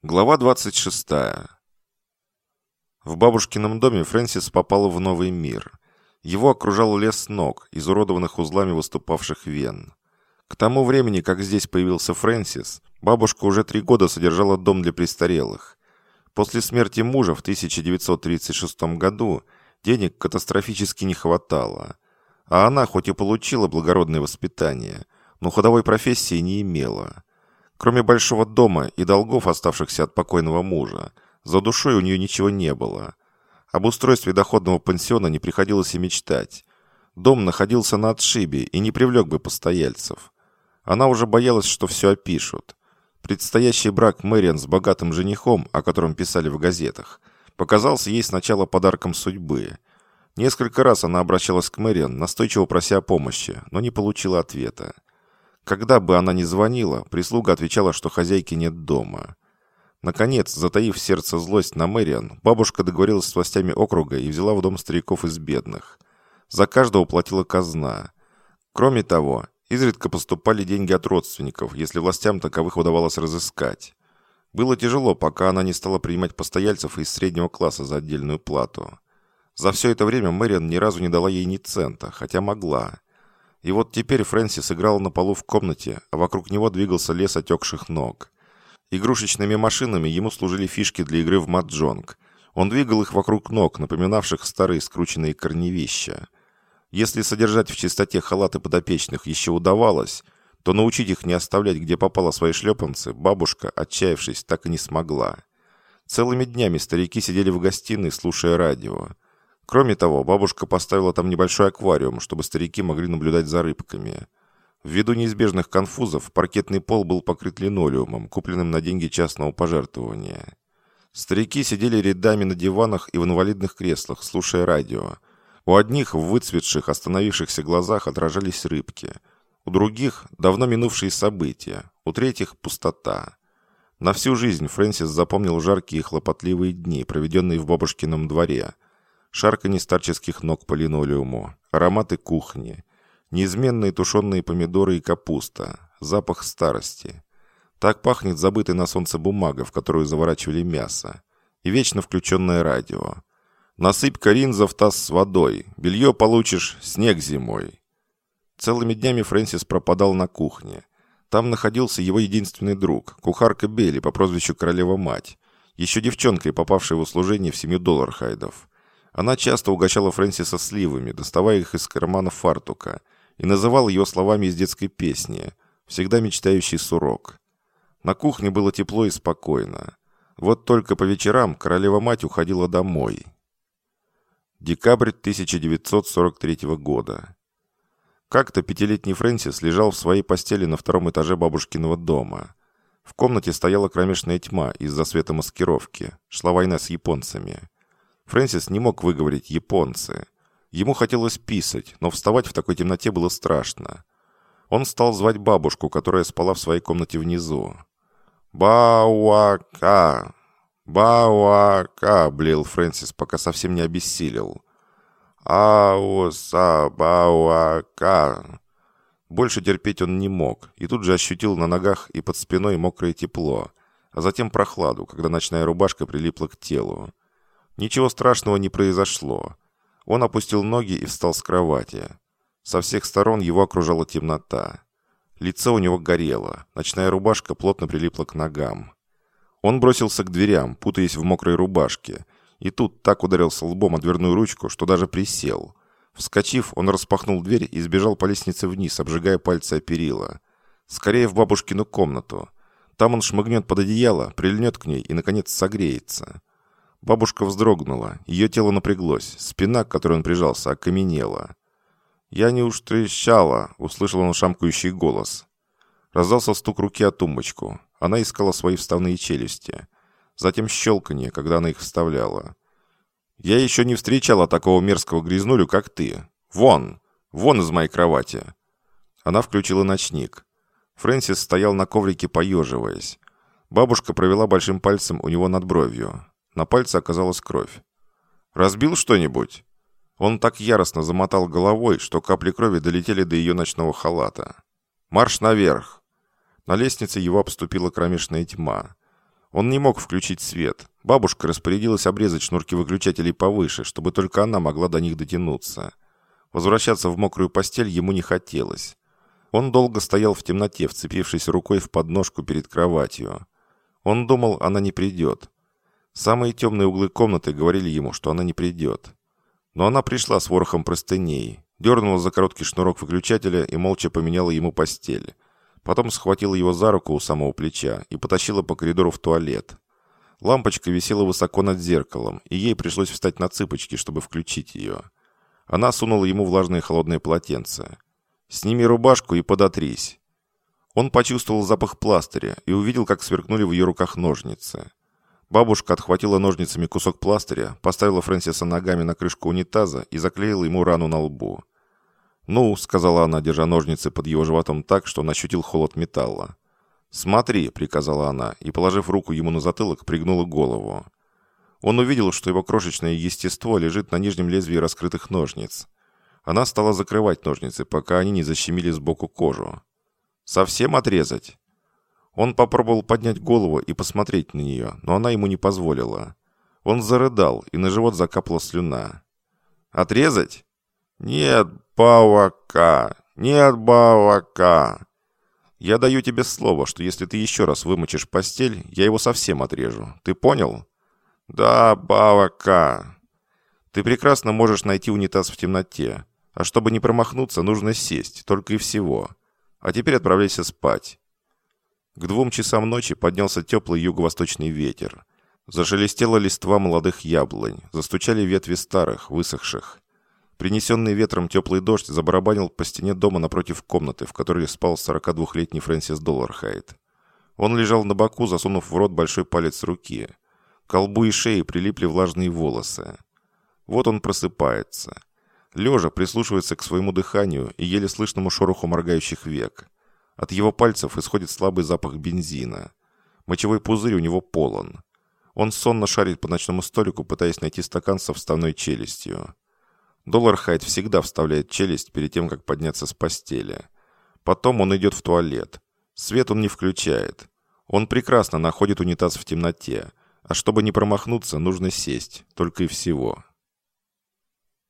Глава 26. В бабушкином доме Фрэнсис попала в новый мир. Его окружал лес ног, изуродованных узлами выступавших вен. К тому времени, как здесь появился Фрэнсис, бабушка уже 3 года содержала дом для престарелых. После смерти мужа в 1936 году денег катастрофически не хватало. А она, хоть и получила благородное воспитание, но ходовой профессии не имела. Кроме большого дома и долгов, оставшихся от покойного мужа, за душой у нее ничего не было. Об устройстве доходного пансиона не приходилось и мечтать. Дом находился на отшибе и не привлек бы постояльцев. Она уже боялась, что все опишут. Предстоящий брак Мэриан с богатым женихом, о котором писали в газетах, показался ей сначала подарком судьбы. Несколько раз она обращалась к Мэриан, настойчиво прося о помощи, но не получила ответа. Когда бы она ни звонила, прислуга отвечала, что хозяйки нет дома. Наконец, затаив в сердце злость на Мэриан, бабушка договорилась с властями округа и взяла в дом стариков из бедных. За каждого платила казна. Кроме того, изредка поступали деньги от родственников, если властям таковых удавалось разыскать. Было тяжело, пока она не стала принимать постояльцев из среднего класса за отдельную плату. За все это время Мэриан ни разу не дала ей ни цента, хотя могла. И вот теперь Фрэнсис играл на полу в комнате, а вокруг него двигался лес отекших ног. Игрушечными машинами ему служили фишки для игры в маджонг. Он двигал их вокруг ног, напоминавших старые скрученные корневища. Если содержать в чистоте халаты подопечных еще удавалось, то научить их не оставлять, где попало свои шлепанцы, бабушка, отчаявшись, так и не смогла. Целыми днями старики сидели в гостиной, слушая радио. Кроме того, бабушка поставила там небольшой аквариум, чтобы старики могли наблюдать за рыбками. Ввиду неизбежных конфузов, паркетный пол был покрыт линолеумом, купленным на деньги частного пожертвования. Старики сидели рядами на диванах и в инвалидных креслах, слушая радио. У одних в выцветших, остановившихся глазах отражались рыбки. У других – давно минувшие события. У третьих – пустота. На всю жизнь Фрэнсис запомнил жаркие и хлопотливые дни, проведенные в бабушкином дворе. Шарканье старческих ног по линолеуму, ароматы кухни, неизменные тушеные помидоры и капуста, запах старости. Так пахнет забытая на солнце бумага, в которую заворачивали мясо, и вечно включенное радио. Насыпь коринза в таз с водой, белье получишь, снег зимой. Целыми днями Фрэнсис пропадал на кухне. Там находился его единственный друг, кухарка Белли по прозвищу Королева-мать, еще девчонкой, попавшей в услужение в семью Доллархайдов. Она часто угощала Фрэнсиса сливами, доставая их из кармана фартука, и называла его словами из детской песни, всегда мечтающий сурок. На кухне было тепло и спокойно. Вот только по вечерам королева-мать уходила домой. Декабрь 1943 года. Как-то 5-летний Фрэнсис лежал в своей постели на 2-м этаже бабушкиного дома. В комнате стояла кромешная тьма из-за светомаскировки. Шла война с японцами. Фрэнсис не мог выговорить «японцы». Ему хотелось писать, но вставать в такой темноте было страшно. Он стал звать бабушку, которая спала в своей комнате внизу. «Бауака! Бауака!» — блеял Фрэнсис, пока совсем не обессилел. «Ауса! Бауака!» Больше терпеть он не мог, и тут же ощутил на ногах и под спиной мокрое тепло, а затем прохладу, когда ночная рубашка прилипла к телу. Ничего страшного не произошло. Он опустил ноги и встал с кровати. Со всех сторон его окружала темнота. Лицо у него горело, ночная рубашка плотно прилипла к ногам. Он бросился к дверям, путаясь в мокрой рубашке, и тут так ударился лбом о дверную ручку, что даже присел. Вскочив, он распахнул дверь и сбежал по лестнице вниз, обжигая пальцы о перила. Скорее в бабушкину комнату. Там он шмыгнет под одеяло, прильнет к ней и, наконец, согреется. Бабушка вздрогнула, ее тело напряглось, спина, к которой он прижался, окаменела. «Я не уж трещала», — услышал он шамкающий голос. Раздался стук руки о тумбочку. Она искала свои вставные челюсти. Затем щелканье, когда она их вставляла. «Я еще не встречала такого мерзкого грязнулю, как ты. Вон! Вон из моей кровати!» Она включила ночник. Фрэнсис стоял на коврике, поеживаясь. Бабушка провела большим пальцем у него над бровью. На пальце оказалась кровь. «Разбил что-нибудь?» Он так яростно замотал головой, что капли крови долетели до ее ночного халата. «Марш наверх!» На лестнице его обступила кромешная тьма. Он не мог включить свет. Бабушка распорядилась обрезать шнурки выключателей повыше, чтобы только она могла до них дотянуться. Возвращаться в мокрую постель ему не хотелось. Он долго стоял в темноте, вцепившись рукой в подножку перед кроватью. Он думал, она не придет. Самые темные углы комнаты говорили ему, что она не придет. Но она пришла с ворохом простыней, дернула за короткий шнурок выключателя и молча поменяла ему постель. Потом схватила его за руку у самого плеча и потащила по коридору в туалет. Лампочка висела высоко над зеркалом, и ей пришлось встать на цыпочки, чтобы включить ее. Она сунула ему влажное холодное полотенце. «Сними рубашку и подотрись». Он почувствовал запах пластыря и увидел, как сверкнули в ее руках ножницы. Бабушка отхватила ножницами кусок пластыря, поставила Фрэнсиса ногами на крышку унитаза и заклеила ему рану на лбу. «Ну», — сказала она, держа ножницы под его животом так, что он ощутил холод металла. «Смотри», — приказала она, и, положив руку ему на затылок, пригнула голову. Он увидел, что его крошечное естество лежит на нижнем лезвии раскрытых ножниц. Она стала закрывать ножницы, пока они не защемили сбоку кожу. «Совсем отрезать?» Он попробовал поднять голову и посмотреть на нее, но она ему не позволила. Он зарыдал, и на живот закапала слюна. «Отрезать?» «Нет, бабака! Нет, бабака!» «Я даю тебе слово, что если ты еще раз вымочишь постель, я его совсем отрежу. Ты понял?» «Да, бабака!» «Ты прекрасно можешь найти унитаз в темноте. А чтобы не промахнуться, нужно сесть, только и всего. А теперь отправляйся спать». К 2 часам ночи поднялся теплый юго-восточный ветер. Зашелестела листва молодых яблонь, застучали ветви старых, высохших. Принесенный ветром теплый дождь забарабанил по стене дома напротив комнаты, в которой спал 42-летний Фрэнсис Доллархайд. Он лежал на боку, засунув в рот большой палец руки. К колбу и шее прилипли влажные волосы. Вот он просыпается. Лежа прислушивается к своему дыханию и еле слышному шороху моргающих век. От его пальцев исходит слабый запах бензина. Мочевой пузырь у него полон. Он сонно шарит по ночному столику, пытаясь найти стакан со вставной челюстью. Доллархайд всегда вставляет челюсть перед тем, как подняться с постели. Потом он идет в туалет. Свет он не включает. Он прекрасно находит унитаз в темноте. А чтобы не промахнуться, нужно сесть. Только и всего.